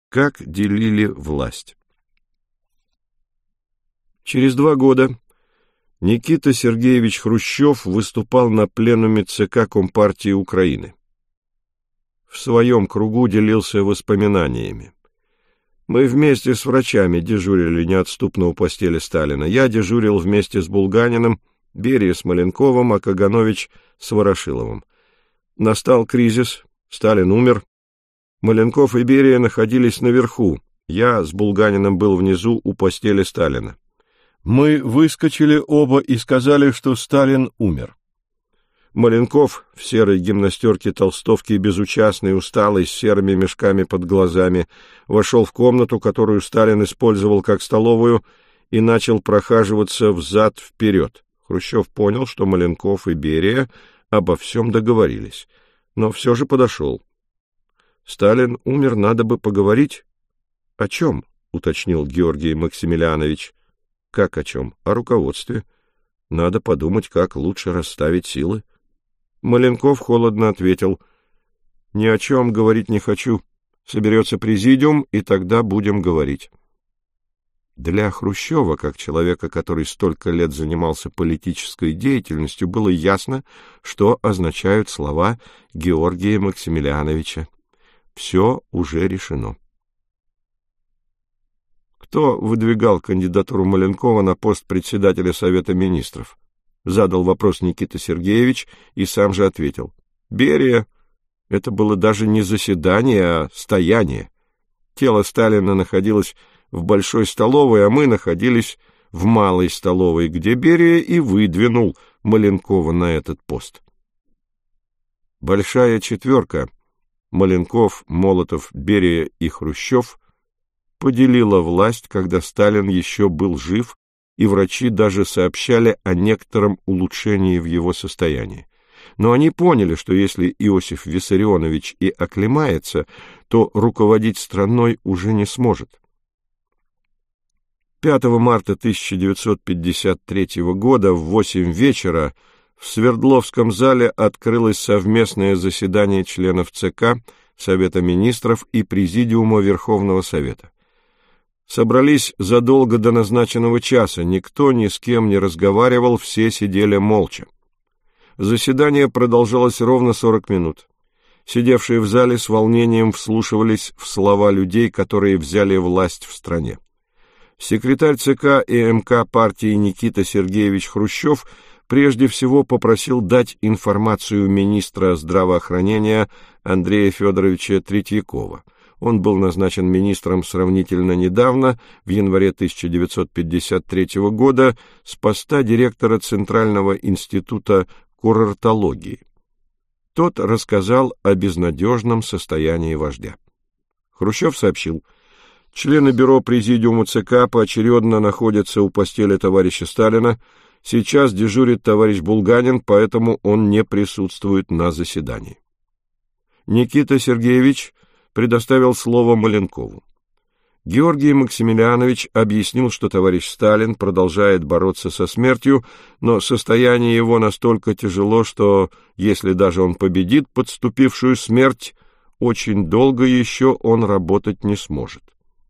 Как делили власть. Через 2 года Никита Сергеевич Хрущев выступал на пленуме ЦК Компартии Украины. В своем кругу делился воспоминаниями. Мы вместе с врачами дежурили неотступно у постели Сталина. Я дежурил вместе с Булганиным, Берия с Маленковым, а Каганович с Ворошиловым. Настал кризис, Сталин умер. Маленков и Берия находились наверху. Я с Булганиным был внизу у постели Сталина. Мы выскочили оба и сказали, что Сталин умер. Маленков в серой гимнастерке толстовке, безучастный, усталый, с серыми мешками под глазами, вошел в комнату, которую Сталин использовал как столовую, и начал прохаживаться взад-вперед. Хрущев понял, что Маленков и Берия обо всем договорились, но все же подошел. «Сталин умер, надо бы поговорить». «О чем?» — уточнил Георгий Максимилианович. «Как о чем? О руководстве. Надо подумать, как лучше расставить силы». Маленков холодно ответил: «Ни о чем говорить не хочу. Соберется президиум, и тогда будем говорить». Для Хрущева, как человека, который столько лет занимался политической деятельностью, было ясно, что означают слова Георгия Максимилиановича. Все уже решено. Кто выдвигал кандидатуру Маленкова на пост председателя Совета Министров? Задал вопрос Никита Сергеевич и сам же ответил: Берия. Это было даже не заседание, а стояние. Тело Сталина находилось в большой столовой, а мы находились в малой столовой, где Берия и выдвинул Маленкова на этот пост. Большая четверка — Маленков, Молотов, Берия и Хрущев — поделила власть, когда Сталин еще был жив, и врачи даже сообщали о некотором улучшении в его состоянии. Но они поняли, что если Иосиф Виссарионович и оклемается, то руководить страной уже не сможет. 5 марта 1953 года в 8 вечера в Свердловском зале открылось совместное заседание членов ЦК, Совета Министров и Президиума Верховного Совета. Собрались задолго до назначенного часа, никто ни с кем не разговаривал, все сидели молча. Заседание продолжалось ровно 40 минут. Сидевшие в зале с волнением вслушивались в слова людей, которые взяли власть в стране. Секретарь ЦК и МК партии Никита Сергеевич Хрущев прежде всего попросил дать информацию министра здравоохранения Андрея Федоровича Третьякова. Он был назначен министром сравнительно недавно, в январе 1953 года, с поста директора Центрального института курортологии. Тот рассказал о безнадежном состоянии вождя. Хрущев сообщил: члены бюро президиума ЦК поочередно находятся у постели товарища Сталина. Сейчас дежурит товарищ Булганин, поэтому он не присутствует на заседании. Никита Сергеевич предоставил слово Маленкову. Георгий Максимилианович объяснил, что товарищ Сталин продолжает бороться со смертью, но состояние его настолько тяжело, что, если даже он победит подступившую смерть, очень долго еще он работать не сможет.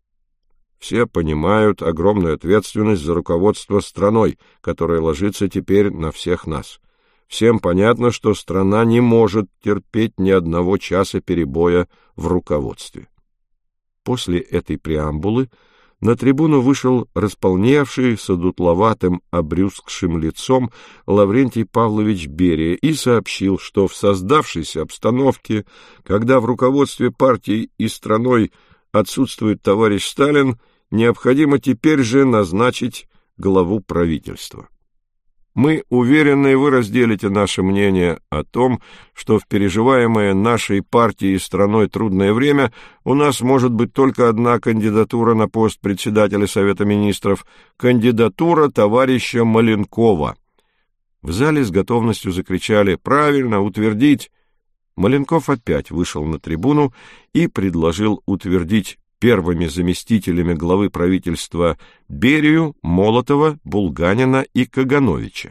Все понимают огромную ответственность за руководство страной, которая ложится теперь на всех нас. Всем понятно, что страна не может терпеть ни одного часа перебоя в руководстве. После этой преамбулы на трибуну вышел располневший, с одутловатым, обрюзгшим лицом Лаврентий Павлович Берия и сообщил, что в создавшейся обстановке, когда в руководстве партии и страной отсутствует товарищ Сталин, необходимо теперь же назначить главу правительства. Мы уверены, вы разделите наше мнение о том, что в переживаемое нашей партией и страной трудное время у нас может быть только одна кандидатура на пост председателя Совета Министров — кандидатура товарища Маленкова. В зале с готовностью закричали: «Правильно, утвердить!» Маленков опять вышел на трибуну и предложил утвердить первыми заместителями главы правительства Берию, Молотова, Булганина и Кагановича.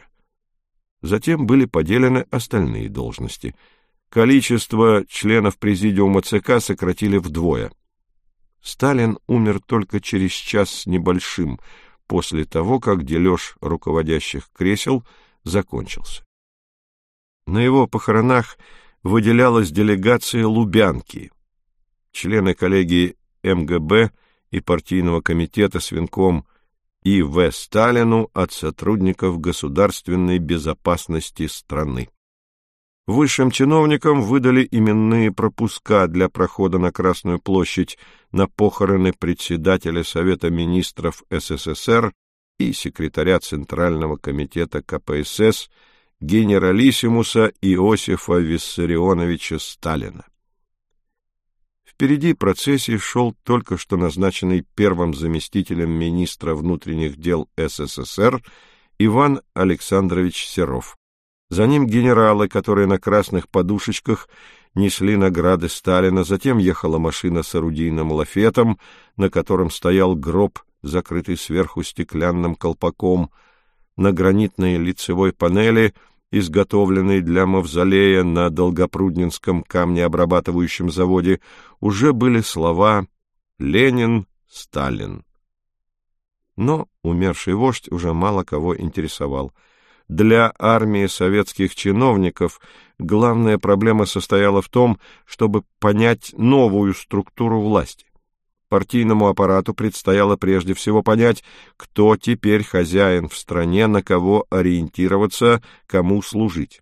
Затем были поделены остальные должности. Количество членов президиума ЦК сократили вдвое. Сталин умер только через час с небольшим после того, как дележ руководящих кресел закончился. На его похоронах выделялась делегация Лубянки. Члены коллегии МГБ и партийного комитета с венком И.В. Сталину от сотрудников государственной безопасности страны. Высшим чиновникам выдали именные пропуска для прохода на Красную площадь на похороны председателя Совета министров СССР и секретаря Центрального комитета КПСС генералиссимуса Иосифа Виссарионовича Сталина. Впереди процессии шел только что назначенный первым заместителем министра внутренних дел СССР Иван Александрович Серов. За ним генералы, которые на красных подушечках несли награды Сталина, затем ехала машина с орудийным лафетом, на котором стоял гроб, закрытый сверху стеклянным колпаком. На гранитной лицевой панели, изготовленной для мавзолея на Долгопрудненском камнеобрабатывающем заводе, уже были слова «Ленин, Сталин». Но умерший вождь уже мало кого интересовал. Для армии советских чиновников главная проблема состояла в том, чтобы понять новую структуру власти. Партийному аппарату предстояло прежде всего понять, кто теперь хозяин в стране, на кого ориентироваться, кому служить.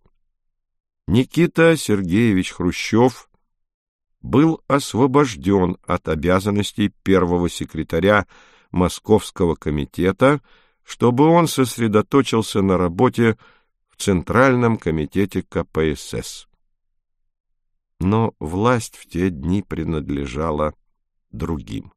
Никита Сергеевич Хрущев был освобожден от обязанностей первого секретаря Московского комитета, чтобы он сосредоточился на работе в Центральном комитете КПСС. Но власть в те дни принадлежала другим.